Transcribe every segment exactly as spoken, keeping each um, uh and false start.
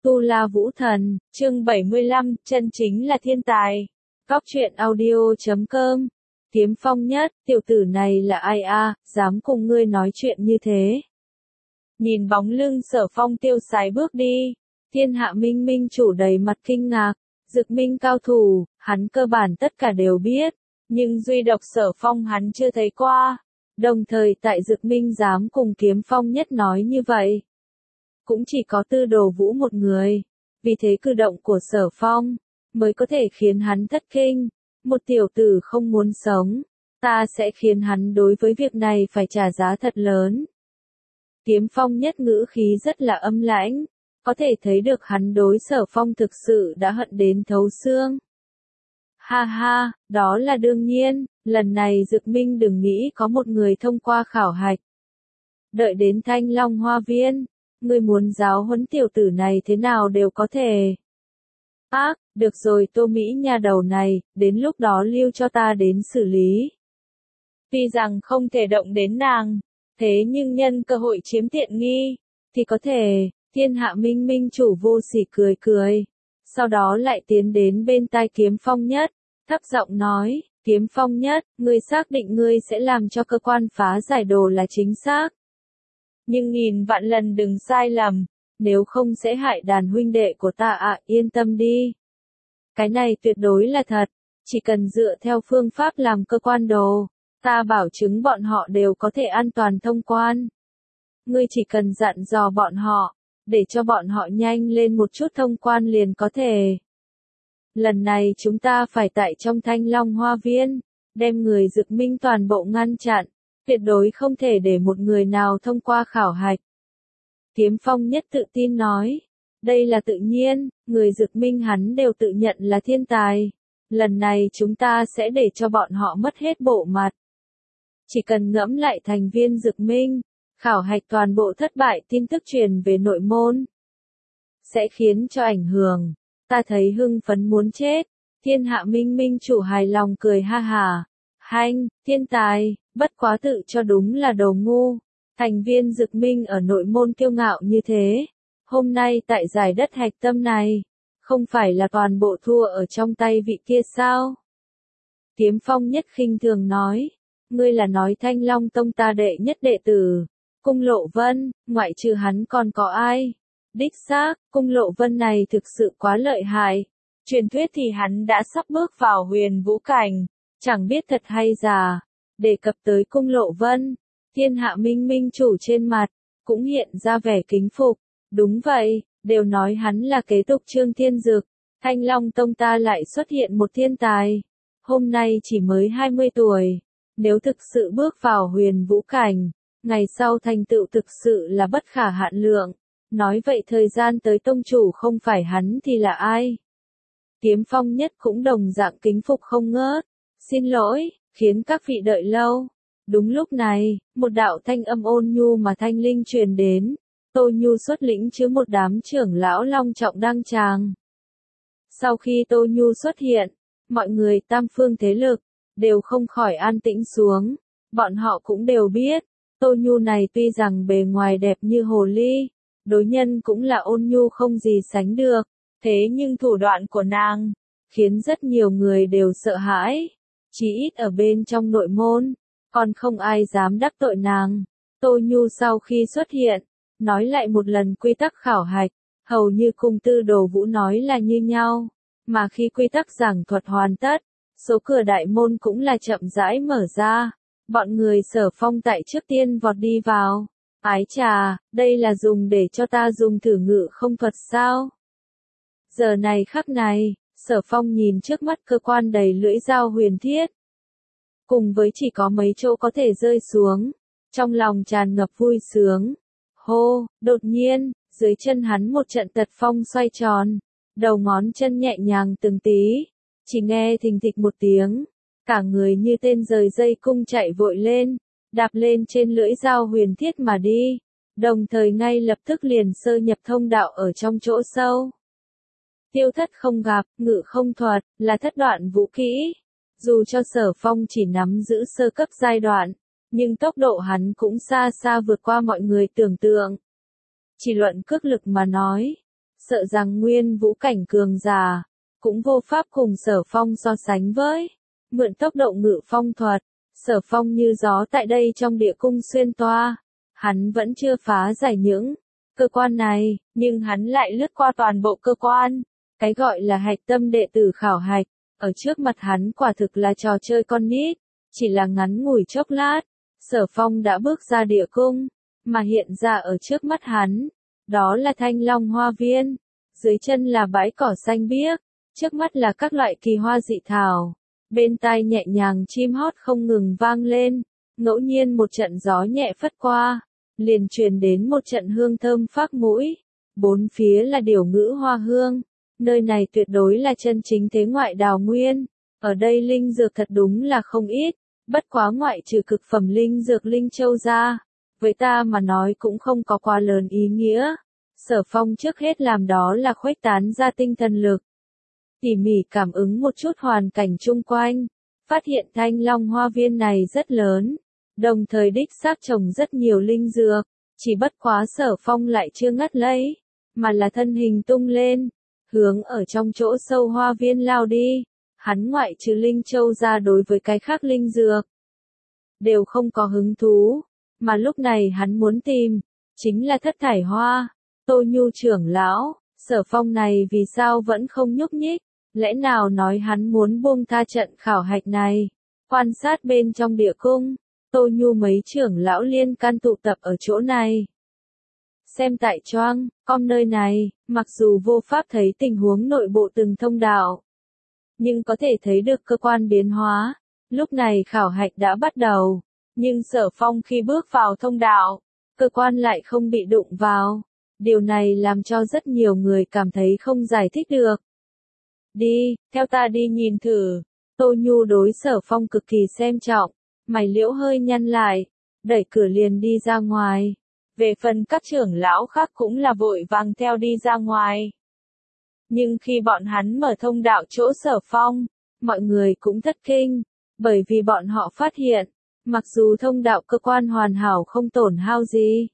Tu La Vũ Thần, chương bảy mươi lăm, chân chính là thiên tài. Góc truyện audio chấm com. Kiếm Phong Nhất, tiểu tử này là ai a, dám cùng ngươi nói chuyện như thế. Nhìn bóng lưng Sở Phong tiêu sái bước đi, thiên hạ minh minh chủ đầy mặt kinh ngạc, Dực Minh cao thủ, hắn cơ bản tất cả đều biết, nhưng duy độc Sở Phong hắn chưa thấy qua. Đồng thời tại Dực Minh dám cùng Kiếm Phong Nhất nói như vậy. Cũng chỉ có Tư Đồ Vũ một người, vì thế cử động của Sở Phong, mới có thể khiến hắn thất kinh, một tiểu tử không muốn sống, ta sẽ khiến hắn đối với việc này phải trả giá thật lớn. Kiếm Phong Nhất ngữ khí rất là âm lãnh, có thể thấy được hắn đối Sở Phong thực sự đã hận đến thấu xương. Ha ha, đó là đương nhiên, lần này Dực Minh đừng nghĩ có một người thông qua khảo hạch. Đợi đến Thanh Long Hoa Viên, ngươi muốn giáo huấn tiểu tử này thế nào đều có thể. Ác, được rồi Tô Mỹ nha đầu này, đến lúc đó lưu cho ta đến xử lý. Tuy rằng không thể động đến nàng, thế nhưng nhân cơ hội chiếm tiện nghi, thì có thể, thiên hạ minh minh chủ vô sỉ cười cười. Sau đó lại tiến đến bên tai Kiếm Phong Nhất, thấp giọng nói, Kiếm Phong Nhất, ngươi xác định ngươi sẽ làm cho cơ quan phá giải đồ là chính xác. Nhưng nghìn vạn lần đừng sai lầm, nếu không sẽ hại đàn huynh đệ của ta ạ, à, yên tâm đi. Cái này tuyệt đối là thật, chỉ cần dựa theo phương pháp làm cơ quan đồ, ta bảo chứng bọn họ đều có thể an toàn thông quan. Ngươi chỉ cần dặn dò bọn họ, để cho bọn họ nhanh lên một chút thông quan liền có thể. Lần này chúng ta phải tại trong Thanh Long Hoa Viên, đem người Dực Minh toàn bộ ngăn chặn. Tuyệt đối không thể để một người nào thông qua khảo hạch. Kiếm Phong Nhất tự tin nói, đây là tự nhiên, người Dực Minh hắn đều tự nhận là thiên tài. Lần này chúng ta sẽ để cho bọn họ mất hết bộ mặt. Chỉ cần ngẫm lại thành viên Dực Minh, khảo hạch toàn bộ thất bại tin tức truyền về nội môn. Sẽ khiến cho ảnh hưởng, ta thấy hưng phấn muốn chết, thiên hạ minh minh chủ hài lòng cười ha hà. Hanh, thiên tài, bất quá tự cho đúng là đồ ngu. Thành viên Dực Minh ở nội môn kiêu ngạo như thế. Hôm nay tại giải đất hạch tâm này, không phải là toàn bộ thua ở trong tay vị kia sao? Kiếm Phong Nhất khinh thường nói, ngươi là nói Thanh Long Tông ta đệ nhất đệ tử, Cung Lộ Vân, ngoại trừ hắn còn có ai? Đích xác, Cung Lộ Vân này thực sự quá lợi hại. Truyền thuyết thì hắn đã sắp bước vào huyền vũ cảnh. Chẳng biết thật hay giả, đề cập tới Cung Lộ Vân, thiên hạ minh minh chủ trên mặt, cũng hiện ra vẻ kính phục, đúng vậy, đều nói hắn là kế tục Trương Thiên Dực, Thanh Long Tông ta lại xuất hiện một thiên tài, hôm nay chỉ mới hai mươi tuổi, nếu thực sự bước vào huyền vũ cảnh, ngày sau thành tựu thực sự là bất khả hạn lượng, nói vậy thời gian tới tông chủ không phải hắn thì là ai? Kiếm Phong Nhất cũng đồng dạng kính phục không ngớt. Xin lỗi, khiến các vị đợi lâu. Đúng lúc này, một đạo thanh âm ôn nhu mà thanh linh truyền đến. Tô Nhu xuất lĩnh chứa một đám trưởng lão long trọng đăng tràng. Sau khi Tô Nhu xuất hiện, mọi người tam phương thế lực, đều không khỏi an tĩnh xuống. Bọn họ cũng đều biết, Tô Nhu này tuy rằng bề ngoài đẹp như hồ ly, đối nhân cũng là ôn nhu không gì sánh được. Thế nhưng thủ đoạn của nàng, khiến rất nhiều người đều sợ hãi. Chỉ ít ở bên trong nội môn, còn không ai dám đắc tội nàng. Tô Nhu sau khi xuất hiện, nói lại một lần quy tắc khảo hạch, hầu như cùng Tư Đồ Vũ nói là như nhau, mà khi quy tắc giảng thuật hoàn tất, số cửa đại môn cũng là chậm rãi mở ra, bọn người Sở Phong tại trước tiên vọt đi vào. Ái chà, đây là dùng để cho ta dùng thử ngự không thuật sao? Giờ này khắc này, Sở Phong nhìn trước mắt cơ quan đầy lưỡi dao huyền thiết. Cùng với chỉ có mấy chỗ có thể rơi xuống, trong lòng tràn ngập vui sướng. Hô, đột nhiên, dưới chân hắn một trận tật phong xoay tròn, đầu ngón chân nhẹ nhàng từng tí, chỉ nghe thình thịch một tiếng, cả người như tên rời dây cung chạy vội lên, đạp lên trên lưỡi dao huyền thiết mà đi, đồng thời ngay lập tức liền sơ nhập thông đạo ở trong chỗ sâu. Tiêu thất không gặp, ngự không thuật, là thất đoạn vũ kỹ. Dù cho Sở Phong chỉ nắm giữ sơ cấp giai đoạn, nhưng tốc độ hắn cũng xa xa vượt qua mọi người tưởng tượng. Chỉ luận cước lực mà nói, sợ rằng nguyên vũ cảnh cường giả, cũng vô pháp cùng Sở Phong so sánh với. Mượn tốc độ ngự phong thuật, Sở Phong như gió tại đây trong địa cung xuyên toa, hắn vẫn chưa phá giải những cơ quan này, nhưng hắn lại lướt qua toàn bộ cơ quan. Cái gọi là hạch tâm đệ tử khảo hạch, ở trước mặt hắn quả thực là trò chơi con nít, chỉ là ngắn ngủi chốc lát, Sở Phong đã bước ra địa cung, mà hiện ra ở trước mắt hắn, đó là Thanh Long Hoa Viên, dưới chân là bãi cỏ xanh biếc, trước mắt là các loại kỳ hoa dị thảo, bên tai nhẹ nhàng chim hót không ngừng vang lên, ngẫu nhiên một trận gió nhẹ phất qua, liền truyền đến một trận hương thơm phác mũi, bốn phía là điểu ngữ hoa hương, nơi này tuyệt đối là chân chính thế ngoại đào nguyên, ở đây linh dược thật đúng là không ít, bất quá ngoại trừ cực phẩm linh dược linh châu ra, với ta mà nói cũng không có quá lớn ý nghĩa. Sở Phong trước hết làm đó là khuếch tán ra tinh thần lực, tỉ mỉ cảm ứng một chút hoàn cảnh chung quanh, phát hiện Thanh Long Hoa Viên này rất lớn, đồng thời đích xác trồng rất nhiều linh dược, chỉ bất quá Sở Phong lại chưa ngắt lấy, mà là thân hình tung lên, hướng ở trong chỗ sâu hoa viên lao đi. Hắn ngoại trừ linh châu ra đối với cái khác linh dược, đều không có hứng thú, mà lúc này hắn muốn tìm, chính là thất thải hoa. Tô Nhu trưởng lão, Sở Phong này vì sao vẫn không nhúc nhích, lẽ nào nói hắn muốn buông tha trận khảo hạch này. Quan sát bên trong địa cung, Tô Nhu mấy trưởng lão liên can tụ tập ở chỗ này. Xem tại choang, com nơi này, mặc dù vô pháp thấy tình huống nội bộ từng thông đạo, nhưng có thể thấy được cơ quan biến hóa. Lúc này khảo hạch đã bắt đầu, nhưng Sở Phong khi bước vào thông đạo, cơ quan lại không bị đụng vào. Điều này làm cho rất nhiều người cảm thấy không giải thích được. Đi, theo ta đi nhìn thử. Tô Nhu đối Sở Phong cực kỳ xem trọng, mày liễu hơi nhăn lại, đẩy cửa liền đi ra ngoài. Về phần các trưởng lão khác cũng là vội vàng theo đi ra ngoài. Nhưng khi bọn hắn mở thông đạo chỗ Sở Phong, mọi người cũng thất kinh, bởi vì bọn họ phát hiện, mặc dù thông đạo cơ quan hoàn hảo không tổn hao gì,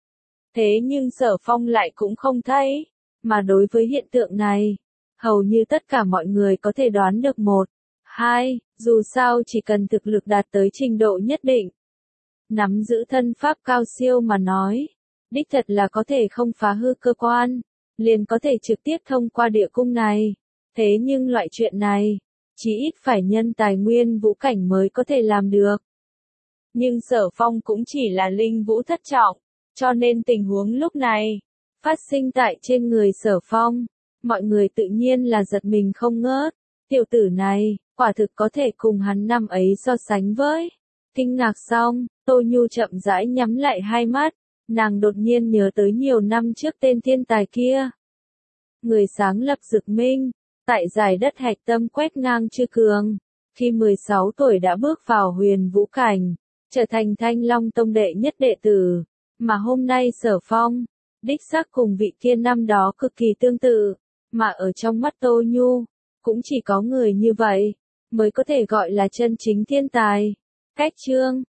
thế nhưng Sở Phong lại cũng không thấy, mà đối với hiện tượng này, hầu như tất cả mọi người có thể đoán được một, hai, dù sao chỉ cần thực lực đạt tới trình độ nhất định, nắm giữ thân pháp cao siêu mà nói, đích thật là có thể không phá hư cơ quan, liền có thể trực tiếp thông qua địa cung này. Thế nhưng loại chuyện này, chỉ ít phải nhân tài nguyên vũ cảnh mới có thể làm được. Nhưng Sở Phong cũng chỉ là linh vũ thất trọng, cho nên tình huống lúc này, phát sinh tại trên người Sở Phong, mọi người tự nhiên là giật mình không ngớt. Tiểu tử này, quả thực có thể cùng hắn năm ấy so sánh với. Kinh ngạc xong, Tô Nhu chậm rãi nhắm lại hai mắt, nàng đột nhiên nhớ tới nhiều năm trước tên thiên tài kia. Người sáng lập Dực Minh, tại giải đất hạch tâm quét ngang Chư Cường, khi mười sáu tuổi đã bước vào huyền vũ cảnh, trở thành Thanh Long Tông đệ nhất đệ tử, mà hôm nay Sở Phong, đích xác cùng vị kia năm đó cực kỳ tương tự, mà ở trong mắt Tô Nhu, cũng chỉ có người như vậy, mới có thể gọi là chân chính thiên tài. Cách chương